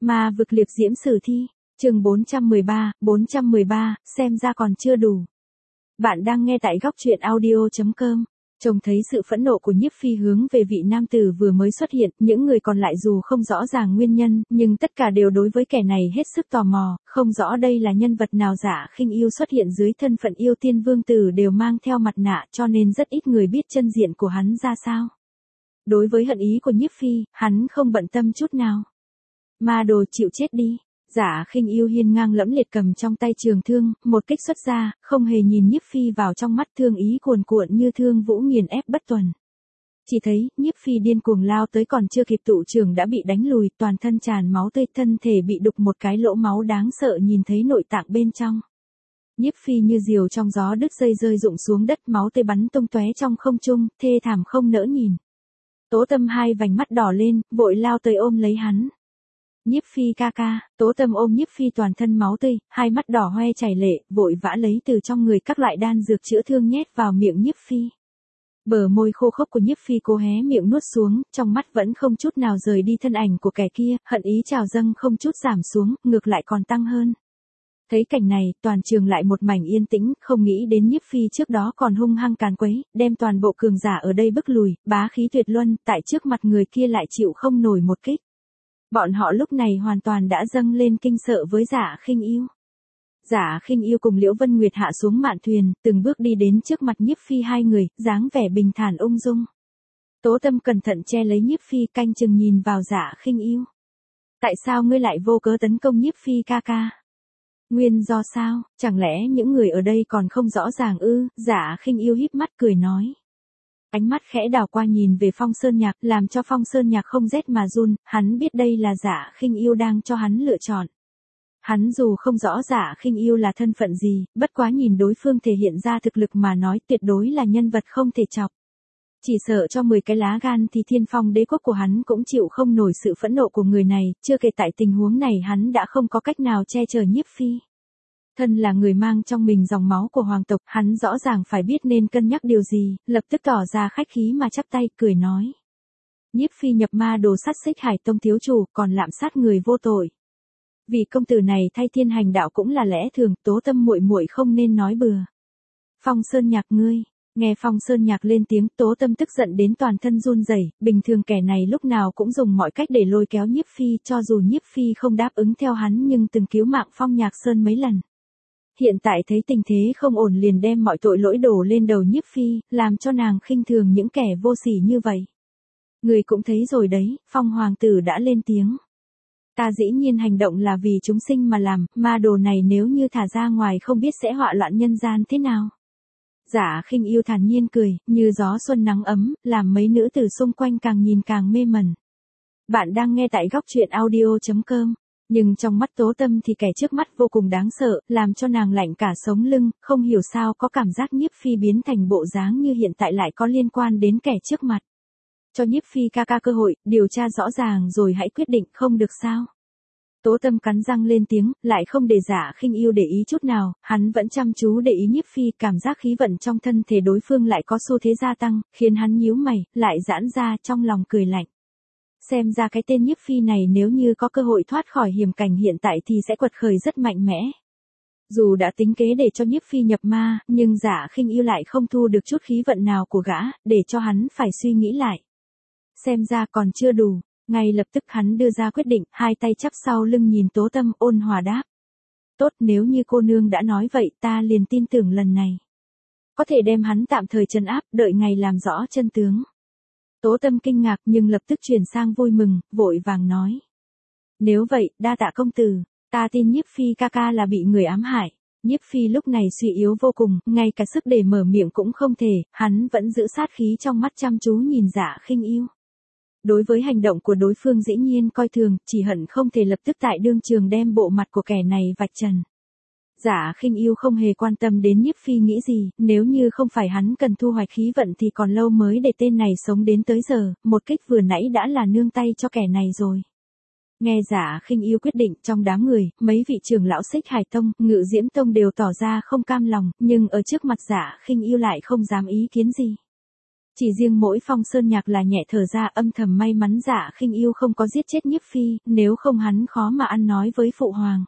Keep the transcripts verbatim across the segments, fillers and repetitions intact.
Ma vực liệp diễm sử thi, chương bốn trăm mười ba, bốn trăm mười ba, xem ra còn chưa đủ. Bạn đang nghe tại góc truyện audio chấm com. Trông thấy sự phẫn nộ của Nhiếp Phi hướng về vị nam tử vừa mới xuất hiện, những người còn lại dù không rõ ràng nguyên nhân, nhưng tất cả đều đối với kẻ này hết sức tò mò, không rõ đây là nhân vật nào. Dạ Khinh Yêu xuất hiện dưới thân phận yêu tiên vương tử đều mang theo mặt nạ, cho nên rất ít người biết chân diện của hắn ra sao. Đối với hận ý của Nhiếp Phi, hắn không bận tâm chút nào. Ma đồ chịu chết đi. Dạ Khinh Yêu hiên ngang lẫm liệt cầm trong tay trường thương, một kích xuất ra, không hề nhìn Nhiếp Phi vào trong mắt, thương ý cuồn cuộn như thương vũ nghiền ép bất tuần. Chỉ thấy, Nhiếp Phi điên cuồng lao tới, còn chưa kịp tụ trường đã bị đánh lùi, toàn thân tràn máu tươi, thân thể bị đục một cái lỗ máu đáng sợ, nhìn thấy nội tạng bên trong. Nhiếp Phi như diều trong gió đứt dây rơi rụng xuống đất, máu tươi bắn tung tóe trong không trung, thê thảm không nỡ nhìn. Tố Tâm hai vành mắt đỏ lên, vội lao tới ôm lấy hắn. Nhiếp Phi ca ca. Tố Tâm ôm Nhiếp Phi toàn thân máu tươi, hai mắt đỏ hoe chảy lệ, vội vã lấy từ trong người các loại đan dược chữa thương nhét vào miệng Nhiếp Phi. Bờ môi khô khốc của Nhiếp Phi cố hé miệng nuốt xuống, trong mắt vẫn không chút nào rời đi thân ảnh của kẻ kia, hận ý trào dâng không chút giảm xuống, ngược lại còn tăng hơn. Thấy cảnh này, toàn trường lại một mảnh yên tĩnh, không nghĩ đến Nhiếp Phi trước đó còn hung hăng càn quấy, đem toàn bộ cường giả ở đây bức lùi, bá khí tuyệt luân, tại trước mặt người kia lại chịu không nổi một kích. Bọn họ lúc này hoàn toàn đã dâng lên kinh sợ với Dạ Khinh Yêu. Dạ Khinh Yêu cùng Liễu Vân Nguyệt hạ xuống mạn thuyền, từng bước đi đến trước mặt Nhiếp Phi hai người, dáng vẻ bình thản ung dung. Tố Tâm cẩn thận che lấy Nhiếp Phi, canh chừng nhìn vào Dạ Khinh Yêu. Tại sao ngươi lại vô cớ tấn công Nhiếp Phi ca ca? Nguyên do sao, chẳng lẽ những người ở đây còn không rõ ràng ư? Dạ Khinh Yêu híp mắt cười nói. Ánh mắt khẽ đảo qua nhìn về Phong Sơn Nhạc, làm cho Phong Sơn Nhạc không rét mà run, hắn biết đây là Dạ Khinh Yêu đang cho hắn lựa chọn. Hắn dù không rõ Dạ Khinh Yêu là thân phận gì, bất quá nhìn đối phương thể hiện ra thực lực mà nói, tuyệt đối là nhân vật không thể chọc. Chỉ sợ cho mười cái lá gan thì Thiên Phong đế quốc của hắn cũng chịu không nổi sự phẫn nộ của người này, chưa kể tại tình huống này hắn đã không có cách nào che chở Nhiếp Phi. Thân là người mang trong mình dòng máu của hoàng tộc, hắn rõ ràng phải biết nên cân nhắc điều gì, lập tức tỏ ra khách khí mà chắp tay, cười nói. Nhiếp Phi nhập ma đồ sát Xích Hải Tông thiếu chủ, còn lạm sát người vô tội. Vì công tử này thay thiên hành đạo cũng là lẽ thường, Tố Tâm muội muội không nên nói bừa. Phong Sơn Nhạc ngươi. Nghe Phong Sơn Nhạc lên tiếng, Tố Tâm tức giận đến toàn thân run rẩy, bình thường kẻ này lúc nào cũng dùng mọi cách để lôi kéo Nhiếp Phi, cho dù Nhiếp Phi không đáp ứng theo hắn nhưng từng cứu mạng Phong Nhạc Sơn mấy lần. Hiện tại thấy tình thế không ổn liền đem mọi tội lỗi đổ lên đầu Nhiếp Phi, làm cho nàng khinh thường những kẻ vô sỉ như vậy. Người cũng thấy rồi đấy, Phong hoàng tử đã lên tiếng. Ta dĩ nhiên hành động là vì chúng sinh mà làm, ma đồ này nếu như thả ra ngoài không biết sẽ họa loạn nhân gian thế nào. Dạ Khinh Yêu thản nhiên cười, như gió xuân nắng ấm, làm mấy nữ tử xung quanh càng nhìn càng mê mẩn. Bạn đang nghe tại góc truyện audio chấm com. Nhưng trong mắt Tố Tâm thì kẻ trước mắt vô cùng đáng sợ, làm cho nàng lạnh cả sống lưng, không hiểu sao có cảm giác Nhiếp Phi biến thành bộ dáng như hiện tại lại có liên quan đến kẻ trước mặt. Cho Nhiếp Phi ca ca cơ hội, điều tra rõ ràng rồi hãy quyết định, không được sao? Tố Tâm cắn răng lên tiếng, lại không để Dạ Khinh Yêu để ý chút nào, hắn vẫn chăm chú để ý Nhiếp Phi, cảm giác khí vận trong thân thể đối phương lại có xu thế gia tăng, khiến hắn nhíu mày, lại giãn ra, trong lòng cười lạnh. Xem ra cái tên Nhiếp Phi này nếu như có cơ hội thoát khỏi hiểm cảnh hiện tại thì sẽ quật khởi rất mạnh mẽ. Dù đã tính kế để cho Nhiếp Phi nhập ma, nhưng Dạ Khinh Yêu lại không thu được chút khí vận nào của gã, để cho hắn phải suy nghĩ lại. Xem ra còn chưa đủ, ngay lập tức hắn đưa ra quyết định, hai tay chắp sau lưng nhìn Tố Tâm, ôn hòa đáp. Tốt, nếu như cô nương đã nói vậy ta liền tin tưởng lần này. Có thể đem hắn tạm thời trấn áp, đợi ngày làm rõ chân tướng. Tố Tâm kinh ngạc nhưng lập tức chuyển sang vui mừng, vội vàng nói. Nếu vậy, đa tạ công tử, ta tin Nhiếp Phi ca ca là bị người ám hại. Nhiếp Phi lúc này suy yếu vô cùng, ngay cả sức để mở miệng cũng không thể, hắn vẫn giữ sát khí trong mắt chăm chú nhìn Dạ Khinh Yêu. Đối với hành động của đối phương dĩ nhiên coi thường, chỉ hận không thể lập tức tại đương trường đem bộ mặt của kẻ này vạch trần. Dạ Khinh Yêu không hề quan tâm đến Nhiếp Phi nghĩ gì, nếu như không phải hắn cần thu hoạch khí vận thì còn lâu mới để tên này sống đến tới giờ, một kích vừa nãy đã là nương tay cho kẻ này rồi. Nghe Dạ Khinh Yêu quyết định, trong đám người, mấy vị trưởng lão Xích Hải Tông, Ngự Diễm Tông đều tỏ ra không cam lòng, nhưng ở trước mặt Dạ Khinh Yêu lại không dám ý kiến gì. Chỉ riêng mỗi Phong Sơn Nhạc là nhẹ thở ra âm thầm may mắn Dạ Khinh Yêu không có giết chết Nhiếp Phi, nếu không hắn khó mà ăn nói với phụ hoàng.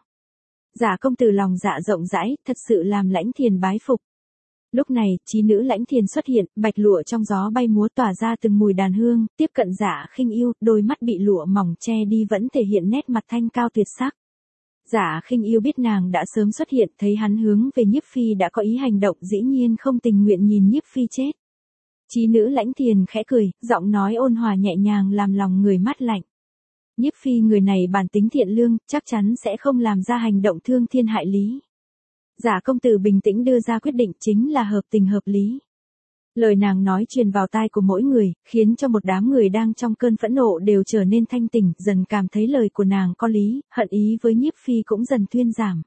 Dạ công tử lòng dạ rộng rãi, thật sự làm Lãnh Thiền bái phục. Lúc này, chí nữ Lãnh Thiền xuất hiện, bạch lụa trong gió bay múa tỏa ra từng mùi đàn hương, tiếp cận Dạ Khinh Yêu, đôi mắt bị lụa mỏng che đi vẫn thể hiện nét mặt thanh cao tuyệt sắc. Dạ Khinh Yêu biết nàng đã sớm xuất hiện, thấy hắn hướng về Nhiếp Phi đã có ý hành động, dĩ nhiên không tình nguyện nhìn Nhiếp Phi chết. Chí nữ Lãnh Thiền khẽ cười, giọng nói ôn hòa nhẹ nhàng làm lòng người mát lạnh. Nhiếp Phi người này bản tính thiện lương, chắc chắn sẽ không làm ra hành động thương thiên hại lý. Dạ công tử bình tĩnh đưa ra quyết định chính là hợp tình hợp lý. Lời nàng nói truyền vào tai của mỗi người, khiến cho một đám người đang trong cơn phẫn nộ đều trở nên thanh tỉnh, dần cảm thấy lời của nàng có lý, hận ý với Nhiếp Phi cũng dần thuyên giảm.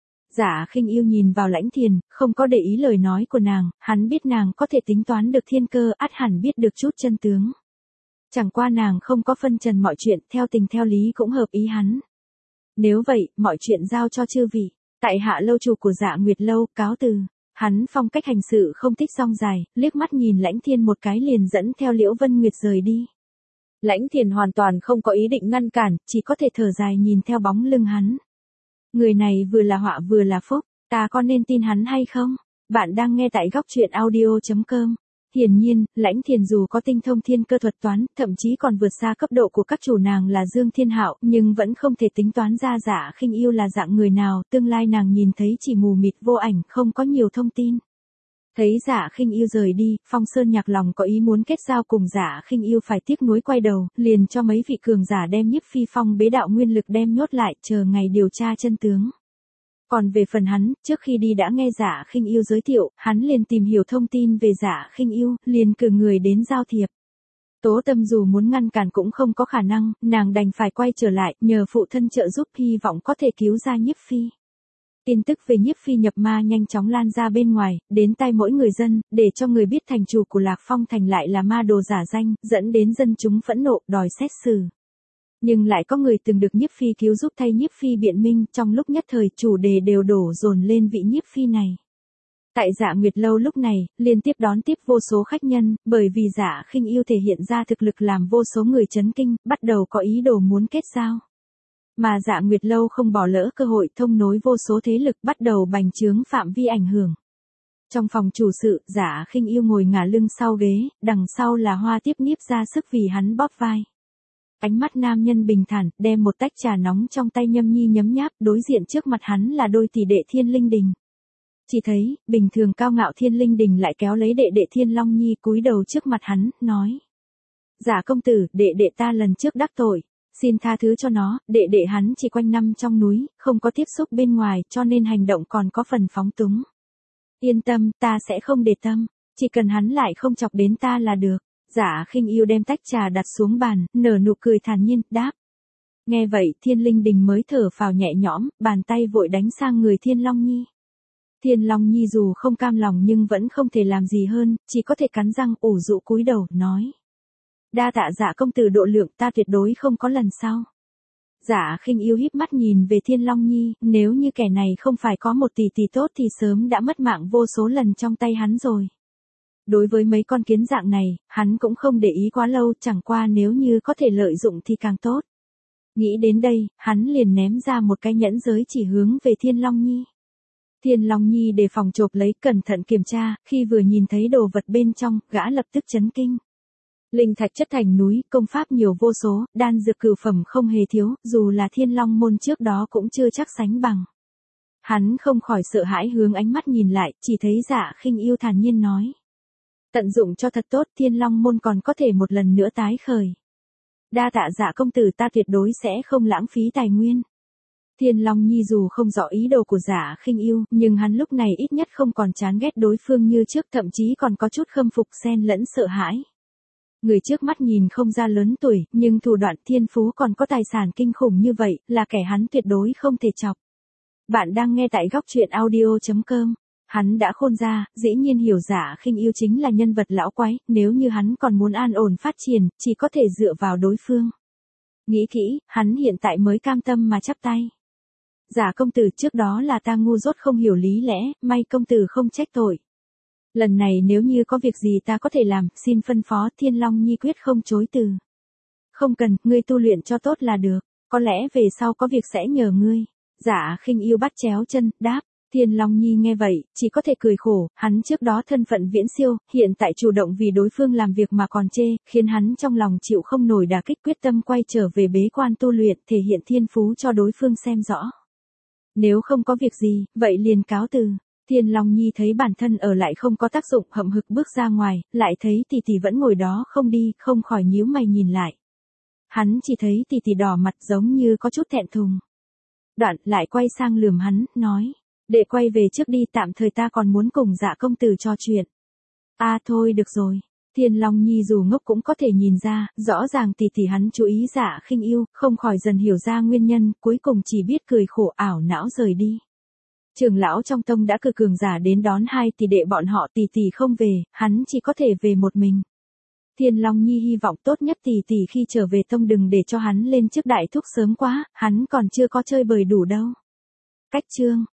Dạ Khinh Yêu nhìn vào Lãnh Thiền, không có để ý lời nói của nàng, hắn biết nàng có thể tính toán được thiên cơ, ắt hẳn biết được chút chân tướng. Chẳng qua nàng không có phân trần mọi chuyện, theo tình theo lý cũng hợp ý hắn. Nếu vậy, mọi chuyện giao cho chư vị. Tại hạ lâu chủ của Dạ Nguyệt lâu, cáo từ. Hắn phong cách hành sự không thích rong dài, liếc mắt nhìn Lãnh Thiên một cái liền dẫn theo Liễu Vân Nguyệt rời đi. Lãnh Thiền hoàn toàn không có ý định ngăn cản, chỉ có thể thở dài nhìn theo bóng lưng hắn. Người này vừa là họa vừa là phúc, ta có nên tin hắn hay không? Bạn đang nghe tại góc truyện audio chấm com. Hiển nhiên, Lãnh Thiền dù có tinh thông thiên cơ thuật toán, thậm chí còn vượt xa cấp độ của các chủ nàng là Dương Thiên Hạo, nhưng vẫn không thể tính toán ra Dạ Khinh Yêu là dạng người nào, tương lai nàng nhìn thấy chỉ mù mịt vô ảnh, không có nhiều thông tin. Thấy Dạ Khinh Yêu rời đi, Phong Sơn Nhạc lòng có ý muốn kết giao cùng Dạ Khinh Yêu phải tiếc nuối quay đầu, liền cho mấy vị cường giả đem Nhiếp Phi phong bế đạo nguyên lực đem nhốt lại, chờ ngày điều tra chân tướng. Còn về phần hắn, trước khi đi đã nghe Dạ Khinh Yêu giới thiệu, hắn liền tìm hiểu thông tin về Dạ Khinh Yêu, liền cử người đến giao thiệp. Tố Tâm dù muốn ngăn cản cũng không có khả năng, nàng đành phải quay trở lại, nhờ phụ thân trợ giúp hy vọng có thể cứu ra Nhiếp Phi. Tin tức về Nhiếp Phi nhập ma nhanh chóng lan ra bên ngoài, đến tai mỗi người dân, để cho người biết thành chủ của Lạc Phong thành lại là ma đồ giả danh, dẫn đến dân chúng phẫn nộ, đòi xét xử. Nhưng lại có người từng được Nhiếp Phi cứu giúp thay Nhiếp Phi biện minh, trong lúc nhất thời chủ đề đều đổ dồn lên vị Nhiếp Phi này. Tại Dạ Nguyệt lâu lúc này, liên tiếp đón tiếp vô số khách nhân, bởi vì Dạ Khinh Yêu thể hiện ra thực lực làm vô số người chấn kinh, bắt đầu có ý đồ muốn kết giao. Mà Dạ Nguyệt lâu không bỏ lỡ cơ hội thông nối vô số thế lực bắt đầu bành trướng phạm vi ảnh hưởng. Trong phòng chủ sự, Dạ Khinh Yêu ngồi ngả lưng sau ghế, đằng sau là Hoa Tiếp Nhiếp ra sức vì hắn bóp vai. Ánh mắt nam nhân bình thản, đem một tách trà nóng trong tay nhâm nhi nhấm nháp, đối diện trước mặt hắn là đôi tỷ đệ Thiên Linh Đình. Chỉ thấy, bình thường cao ngạo Thiên Linh Đình lại kéo lấy đệ đệ Thiên Long Nhi cúi đầu trước mặt hắn, nói. Dạ công tử, đệ đệ ta lần trước đắc tội, xin tha thứ cho nó, đệ đệ hắn chỉ quanh năm trong núi, không có tiếp xúc bên ngoài, cho nên hành động còn có phần phóng túng. Yên tâm, ta sẽ không để tâm, chỉ cần hắn lại không chọc đến ta là được. Dạ Khinh Yêu đem tách trà đặt xuống bàn, nở nụ cười thản nhiên, đáp. Nghe vậy, Thiên Linh Đình mới thở phào nhẹ nhõm, bàn tay vội đánh sang người Thiên Long Nhi. Thiên Long Nhi dù không cam lòng nhưng vẫn không thể làm gì hơn, chỉ có thể cắn răng ủ rũ cúi đầu, nói. Đa tạ Dạ công tử độ lượng, ta tuyệt đối không có lần sau. Dạ Khinh Yêu híp mắt nhìn về Thiên Long Nhi, nếu như kẻ này không phải có một tỷ tỷ tốt thì sớm đã mất mạng vô số lần trong tay hắn rồi. Đối với mấy con kiến dạng này, hắn cũng không để ý quá lâu, chẳng qua nếu như có thể lợi dụng thì càng tốt. Nghĩ đến đây, hắn liền ném ra một cái nhẫn giới chỉ hướng về Thiên Long Nhi. Thiên Long Nhi đề phòng chộp lấy, cẩn thận kiểm tra, khi vừa nhìn thấy đồ vật bên trong, gã lập tức chấn kinh. Linh thạch chất thành núi, công pháp nhiều vô số, đan dược cửu phẩm không hề thiếu, dù là Thiên Long môn trước đó cũng chưa chắc sánh bằng. Hắn không khỏi sợ hãi hướng ánh mắt nhìn lại, chỉ thấy Dạ Khinh Yêu thản nhiên nói. Tận dụng cho thật tốt, Thiên Long môn còn có thể một lần nữa tái khởi. Đa tạ Dạ công tử, ta tuyệt đối sẽ không lãng phí tài nguyên. Thiên Long Nhi dù không rõ ý đồ của Dạ Khinh Yêu, nhưng hắn lúc này ít nhất không còn chán ghét đối phương như trước, thậm chí còn có chút khâm phục xen lẫn sợ hãi. Người trước mắt nhìn không ra lớn tuổi, nhưng thủ đoạn thiên phú còn có tài sản kinh khủng như vậy, là kẻ hắn tuyệt đối không thể chọc. Bạn đang nghe tại góc truyện audio chấm com. Hắn đã khôn ra, dĩ nhiên hiểu Dạ Khinh Yêu chính là nhân vật lão quái, nếu như hắn còn muốn an ổn phát triển, chỉ có thể dựa vào đối phương. Nghĩ kỹ, hắn hiện tại mới cam tâm mà chắp tay. Dạ công tử, trước đó là ta ngu dốt không hiểu lý lẽ, may công tử không trách tội. Lần này nếu như có việc gì ta có thể làm, xin phân phó. Thiên Long Nhi quyết không chối từ. Không cần, ngươi tu luyện cho tốt là được, có lẽ về sau có việc sẽ nhờ ngươi. Dạ Khinh Yêu bắt chéo chân, đáp. Thiên Long Nhi nghe vậy, chỉ có thể cười khổ, hắn trước đó thân phận viễn siêu, hiện tại chủ động vì đối phương làm việc mà còn chê, khiến hắn trong lòng chịu không nổi đả kích, quyết tâm quay trở về bế quan tu luyện, thể hiện thiên phú cho đối phương xem rõ. Nếu không có việc gì, vậy liền cáo từ. Thiên Long Nhi thấy bản thân ở lại không có tác dụng, hậm hực bước ra ngoài, lại thấy tỷ tỷ vẫn ngồi đó không đi, không khỏi nhíu mày nhìn lại. Hắn chỉ thấy tỷ tỷ đỏ mặt giống như có chút thẹn thùng. Đoạn lại quay sang lườm hắn, nói. Đệ quay về trước đi, tạm thời ta còn muốn cùng Dạ công tử trò chuyện. À thôi được rồi. Thiên Long Nhi dù ngốc cũng có thể nhìn ra, rõ ràng tỷ tỷ hắn chú ý Dạ Khinh Yêu, không khỏi dần hiểu ra nguyên nhân, cuối cùng chỉ biết cười khổ ảo não rời đi. Trưởng lão trong tông đã cử cường giả đến đón hai tỷ đệ bọn họ, tỷ tỷ không về, hắn chỉ có thể về một mình. Thiên Long Nhi hy vọng tốt nhất tỷ tỷ khi trở về tông đừng để cho hắn lên chức đại thúc sớm quá, hắn còn chưa có chơi bời đủ đâu. Cách chương